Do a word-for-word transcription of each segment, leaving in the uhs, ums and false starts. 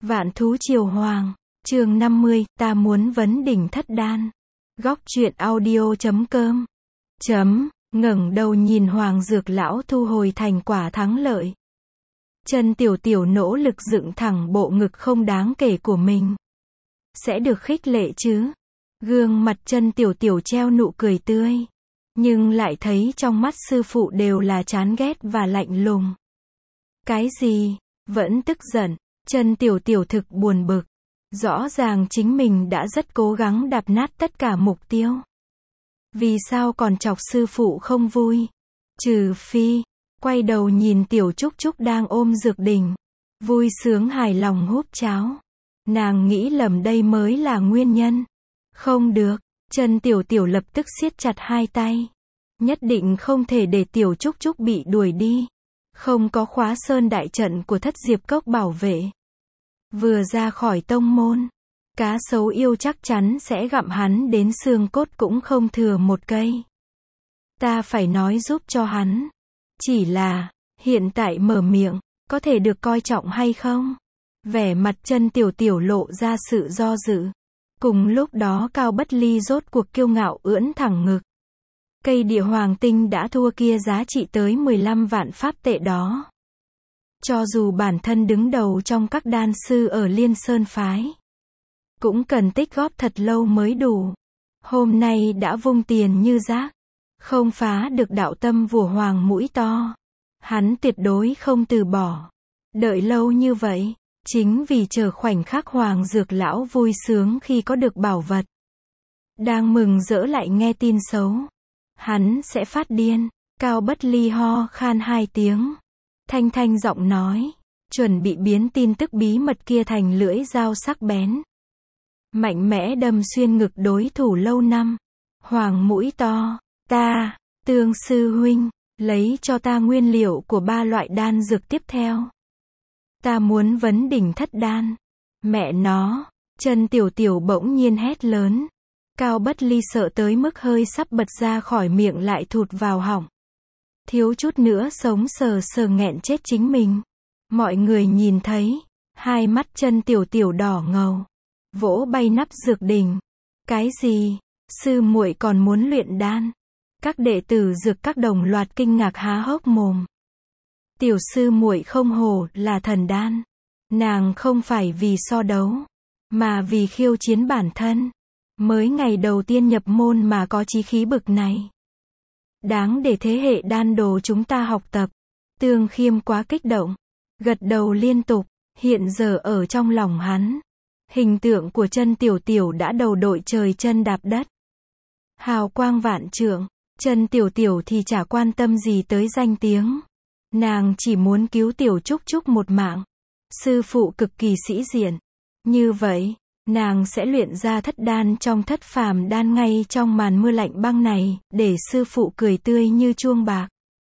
Vạn thú triều hoàng, chương năm mươi, ta muốn vấn đỉnh thất đan. Góc truyện audio chấm com. Chấm, ngẩng đầu nhìn Hoàng Dược lão thu hồi thành quả thắng lợi. Chân Tiểu Tiểu nỗ lực dựng thẳng bộ ngực không đáng kể của mình. Sẽ được khích lệ chứ? Gương mặt Chân Tiểu Tiểu treo nụ cười tươi. Nhưng lại thấy trong mắt sư phụ đều là chán ghét và lạnh lùng. Cái gì? Vẫn tức giận. Chân Tiểu Tiểu thực buồn bực. Rõ ràng chính mình đã rất cố gắng đạp nát tất cả mục tiêu. Vì sao còn chọc sư phụ không vui? Trừ phi, quay đầu nhìn Tiểu Trúc Trúc đang ôm Dược Đỉnh. Vui sướng hài lòng húp cháo. Nàng nghĩ lầm đây mới là nguyên nhân. Không được, Chân Tiểu Tiểu lập tức siết chặt hai tay. Nhất định không thể để Tiểu Trúc Trúc bị đuổi đi. Không có Khóa Sơn đại trận của Thất Diệp Cốc bảo vệ. Vừa ra khỏi tông môn, cá sấu yêu chắc chắn sẽ gặm hắn đến xương cốt cũng không thừa một cây. Ta phải nói giúp cho hắn. Chỉ là, hiện tại mở miệng, có thể được coi trọng hay không? Vẻ mặt Chân Tiểu Tiểu lộ ra sự do dự. Cùng lúc đó Cao Bất Ly rốt cuộc kiêu ngạo ưỡn thẳng ngực. Cây địa hoàng tinh đã thua kia giá trị tới mười lăm vạn pháp tệ đó. Cho dù bản thân đứng đầu trong các đan sư ở Liên Sơn Phái, cũng cần tích góp thật lâu mới đủ. Hôm nay đã vung tiền như rác, không phá được đạo tâm vua hoàng mũi to. Hắn tuyệt đối không từ bỏ. Đợi lâu như vậy, chính vì chờ khoảnh khắc Hoàng Dược lão vui sướng khi có được bảo vật. Đang mừng rỡ lại nghe tin xấu. Hắn sẽ phát điên. Cao Bất Ly ho khan hai tiếng. Thanh thanh giọng nói, chuẩn bị biến tin tức bí mật kia thành lưỡi dao sắc bén. Mạnh mẽ đâm xuyên ngực đối thủ lâu năm. Hoàng mũi to, ta, Tương sư huynh, lấy cho ta nguyên liệu của ba loại đan dược tiếp theo. Ta muốn vấn đỉnh thất đan. Mẹ nó, Chân Tiểu Tiểu bỗng nhiên hét lớn. Cao Bất Ly sợ tới mức hơi sắp bật ra khỏi miệng lại thụt vào họng. Thiếu chút nữa sống sờ sờ nghẹn chết chính mình. Mọi người nhìn thấy, hai mắt Chân Tiểu Tiểu đỏ ngầu, vỗ bay nắp dược đỉnh. Cái gì? Sư muội còn muốn luyện đan? Các đệ tử dược các đồng loạt kinh ngạc há hốc mồm. Tiểu sư muội không hổ là thần đan. Nàng không phải vì so đấu, mà vì khiêu chiến bản thân. Mới ngày đầu tiên nhập môn mà có chí khí bực này. Đáng để thế hệ đan đồ chúng ta học tập. Tương Khiêm quá kích động, gật đầu liên tục. Hiện giờ ở trong lòng hắn, hình tượng của Chân Tiểu Tiểu đã đầu đội trời chân đạp đất. Hào quang vạn trượng. Chân Tiểu Tiểu thì chả quan tâm gì tới danh tiếng. Nàng chỉ muốn cứu Tiểu Trúc Trúc một mạng. Sư phụ cực kỳ sĩ diện. Như vậy, nàng sẽ luyện ra thất đan trong thất phàm đan ngay trong màn mưa lạnh băng này, để sư phụ cười tươi như chuông bạc.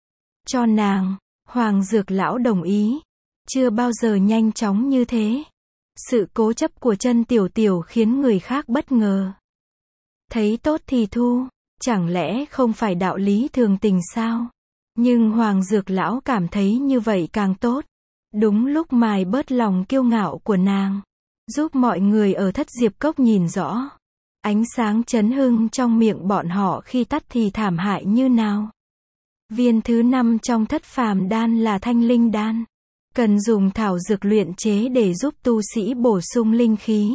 Cho nàng, Hoàng Dược lão đồng ý. Chưa bao giờ nhanh chóng như thế. Sự cố chấp của Chân Tiểu Tiểu khiến người khác bất ngờ. Thấy tốt thì thu, chẳng lẽ không phải đạo lý thường tình sao? Nhưng Hoàng Dược lão cảm thấy như vậy càng tốt. Đúng lúc mài bớt lòng kiêu ngạo của nàng. Giúp mọi người ở Thất Diệp Cốc nhìn rõ. Ánh sáng chấn hưng trong miệng bọn họ khi tắt thì thảm hại như nào. Viên thứ năm trong thất phàm đan là thanh linh đan. Cần dùng thảo dược luyện chế để giúp tu sĩ bổ sung linh khí.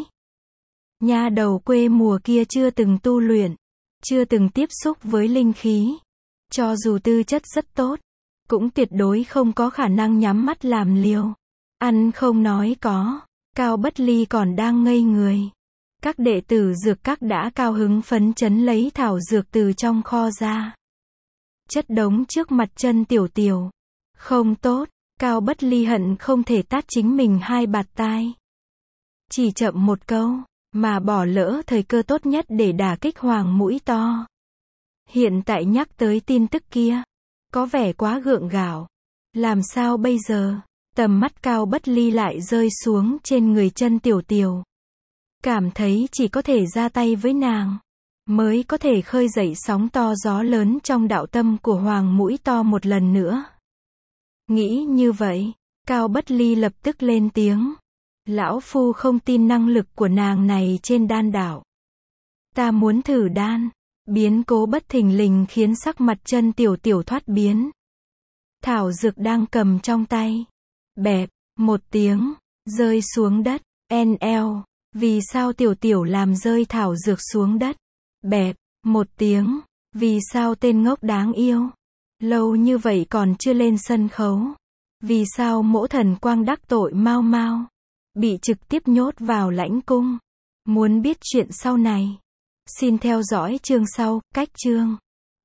Nha đầu quê mùa kia chưa từng tu luyện, chưa từng tiếp xúc với linh khí. Cho dù tư chất rất tốt, cũng tuyệt đối không có khả năng nhắm mắt làm liều. Ăn không nói có. Cao Bất Ly còn đang ngây người. Các đệ tử dược các đã cao hứng phấn chấn lấy thảo dược từ trong kho ra. Chất đống trước mặt Chân Tiểu Tiểu. Không tốt. Cao Bất Ly hận không thể tát chính mình hai bạt tai. Chỉ chậm một câu, mà bỏ lỡ thời cơ tốt nhất để đả kích Hoàng mũi to. Hiện tại nhắc tới tin tức kia, có vẻ quá gượng gạo. Làm sao bây giờ? Tầm mắt Cao Bất Ly lại rơi xuống trên người Chân Tiểu Tiểu. Cảm thấy chỉ có thể ra tay với nàng, mới có thể khơi dậy sóng to gió lớn trong đạo tâm của Hoàng mũi to một lần nữa. Nghĩ như vậy, Cao Bất Ly lập tức lên tiếng. Lão phu không tin năng lực của nàng này trên đan đảo. Ta muốn thử đan. Biến cố bất thình lình khiến sắc mặt chân tiểu tiểu thoát biến. Thảo dược đang cầm trong tay. Bẹp, một tiếng, rơi xuống đất. en lờ, vì sao tiểu tiểu làm rơi thảo dược xuống đất? Bẹp, một tiếng, vì sao tên ngốc đáng yêu? Lâu như vậy còn chưa lên sân khấu. Vì sao mỗ thần quang đắc tội mau mau? Bị trực tiếp nhốt vào lãnh cung. Muốn biết chuyện sau này? Xin theo dõi chương sau, cách chương.